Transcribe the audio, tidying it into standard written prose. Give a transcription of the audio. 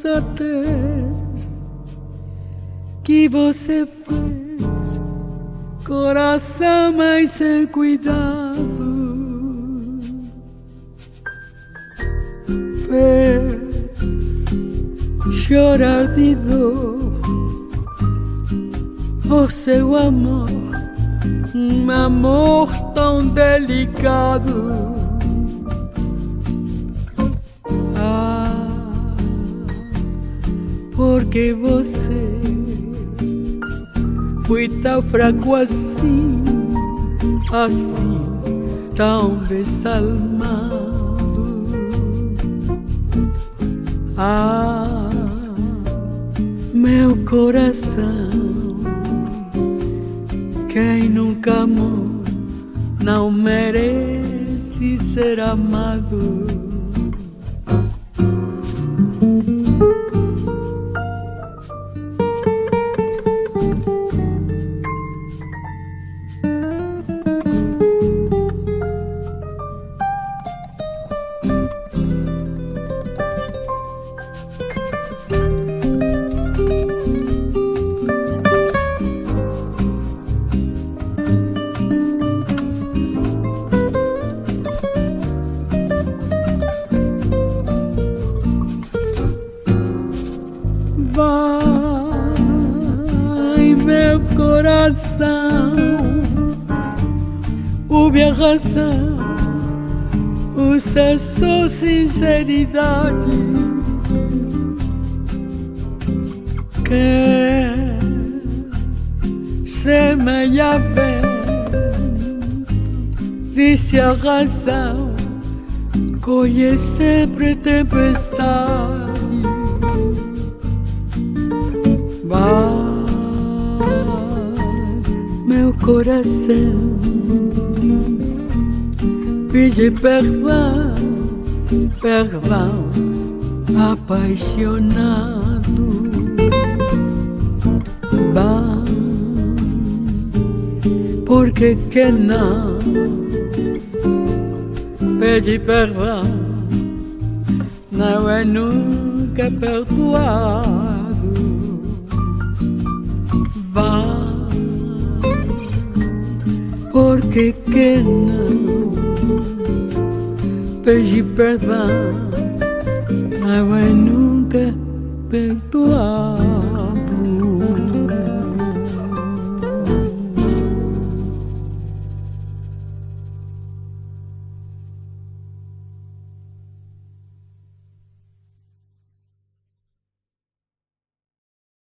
insensatez que você fez, coração, mas sem cuidado, fez chorar de dor o seu amor, um amor tão delicado. Porque você foi tão fraco assim, assim, tão desalmado. Ah, meu coração, quem nunca amou não merece ser amado. Vai, meu coração, ouve a razão, usa sua sinceridade. Que semeia vento, disse a razão, colhe sempre tempestade. Vai, meu coração, pede perdão, perdão, apaixonado. Vai, porque que não pede perdão, não é nunca perdoado. Porque que não pede perdão, não é nunca perdoar.